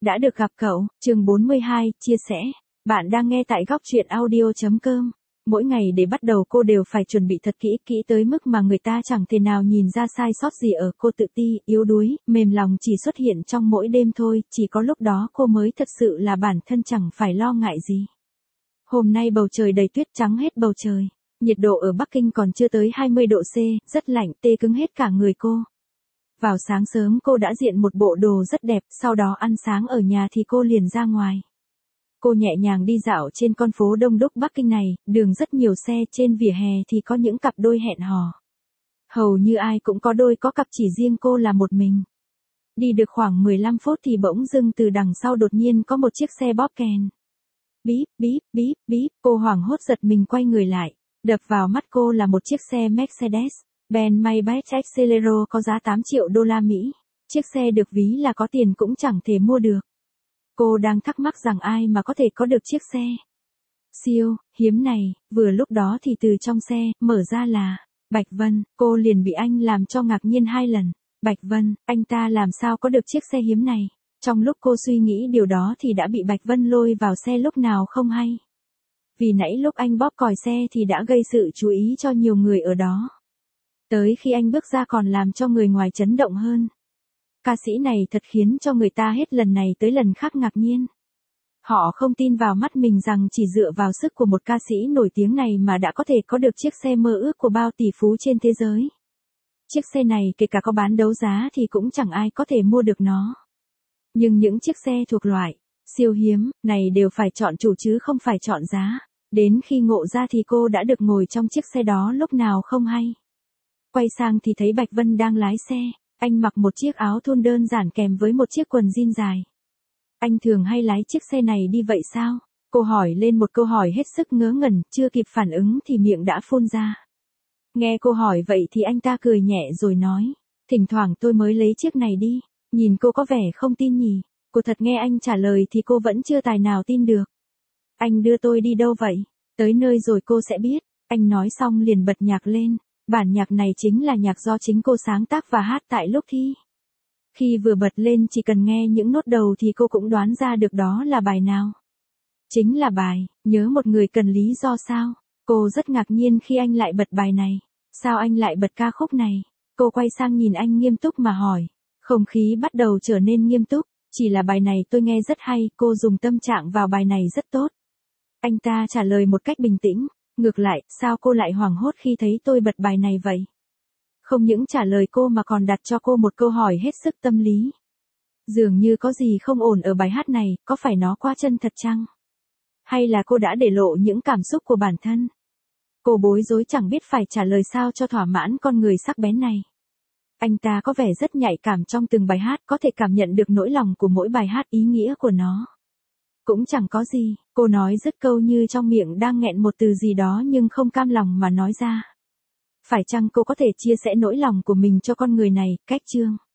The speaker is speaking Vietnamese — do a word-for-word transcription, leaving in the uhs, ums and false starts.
Đã được gặp cậu, chương bốn mươi hai, chia sẻ. Bạn đang nghe tại góc truyện audio.com. Mỗi ngày để bắt đầu cô đều phải chuẩn bị thật kỹ, kỹ tới mức mà người ta chẳng thể nào nhìn ra sai sót gì ở cô. Tự ti, yếu đuối, mềm lòng chỉ xuất hiện trong mỗi đêm thôi, chỉ có lúc đó cô mới thật sự là bản thân, chẳng phải lo ngại gì. Hôm nay bầu trời đầy tuyết, trắng hết bầu trời. Nhiệt độ ở Bắc Kinh còn chưa tới hai mươi độ C, rất lạnh, tê cứng hết cả người cô. Vào sáng sớm cô đã diện một bộ đồ rất đẹp, sau đó ăn sáng ở nhà thì cô liền ra ngoài. Cô nhẹ nhàng đi dạo trên con phố đông đúc Bắc Kinh này, đường rất nhiều xe, trên vỉa hè thì có những cặp đôi hẹn hò. Hầu như ai cũng có đôi có cặp, chỉ riêng cô là một mình. Đi được khoảng mười lăm phút thì bỗng dưng từ đằng sau đột nhiên có một chiếc xe bóp kèn. Bíp, bíp, bíp, bíp, cô hoảng hốt giật mình quay người lại. Đập vào mắt cô là một chiếc xe Mercedes Benz Maybach Exelero có giá tám triệu đô la Mỹ. Chiếc xe được ví là có tiền cũng chẳng thể mua được. Cô đang thắc mắc rằng ai mà có thể có được chiếc xe siêu hiếm này. Vừa lúc đó thì từ trong xe mở ra là Bạch Vân. Cô liền bị anh làm cho ngạc nhiên hai lần. Bạch Vân, anh ta làm sao có được chiếc xe hiếm này? Trong lúc cô suy nghĩ điều đó thì đã bị Bạch Vân lôi vào xe lúc nào không hay. Vì nãy lúc anh bóp còi xe thì đã gây sự chú ý cho nhiều người ở đó. Tới khi anh bước ra còn làm cho người ngoài chấn động hơn. Ca sĩ này thật khiến cho người ta hết lần này tới lần khác ngạc nhiên. Họ không tin vào mắt mình rằng chỉ dựa vào sức của một ca sĩ nổi tiếng này mà đã có thể có được chiếc xe mơ ước của bao tỷ phú trên thế giới. Chiếc xe này kể cả có bán đấu giá thì cũng chẳng ai có thể mua được nó. Nhưng những chiếc xe thuộc loại siêu hiếm này đều phải chọn chủ chứ không phải chọn giá. Đến khi ngộ ra thì cô đã được ngồi trong chiếc xe đó lúc nào không hay. Quay sang thì thấy Bạch Vân đang lái xe. Anh mặc một chiếc áo thun đơn giản kèm với một chiếc quần jean dài. Anh thường hay lái chiếc xe này đi vậy sao? Cô hỏi lên một câu hỏi hết sức ngớ ngẩn, chưa kịp phản ứng thì miệng đã phun ra. Nghe cô hỏi vậy thì anh ta cười nhẹ rồi nói. Thỉnh thoảng tôi mới lấy chiếc này đi. Nhìn cô có vẻ không tin nhỉ? Cô thật nghe anh trả lời thì cô vẫn chưa tài nào tin được. Anh đưa tôi đi đâu vậy? Tới nơi rồi cô sẽ biết. Anh nói xong liền bật nhạc lên. Bản nhạc này chính là nhạc do chính cô sáng tác và hát tại lúc thi. Khi vừa bật lên chỉ cần nghe những nốt đầu thì cô cũng đoán ra được đó là bài nào. Chính là bài, Nhớ Một Người Cần Lý Do sao? Cô rất ngạc nhiên khi anh lại bật bài này. Sao anh lại bật ca khúc này? Cô quay sang nhìn anh nghiêm túc mà hỏi. Không khí bắt đầu trở nên nghiêm túc. Chỉ là bài này tôi nghe rất hay, cô dùng tâm trạng vào bài này rất tốt. Anh ta trả lời một cách bình tĩnh. Ngược lại, sao cô lại hoảng hốt khi thấy tôi bật bài này vậy? Không những trả lời cô mà còn đặt cho cô một câu hỏi hết sức tâm lý. Dường như có gì không ổn ở bài hát này, có phải nó quá chân thật chăng? Hay là cô đã để lộ những cảm xúc của bản thân? Cô bối rối chẳng biết phải trả lời sao cho thỏa mãn con người sắc bén này. Anh ta có vẻ rất nhạy cảm trong từng bài hát, có thể cảm nhận được nỗi lòng của mỗi bài hát, ý nghĩa của nó. Cũng chẳng có gì, cô nói dứt câu như trong miệng đang nghẹn một từ gì đó nhưng không cam lòng mà nói ra. Phải chăng cô có thể chia sẻ nỗi lòng của mình cho con người này? Cách chương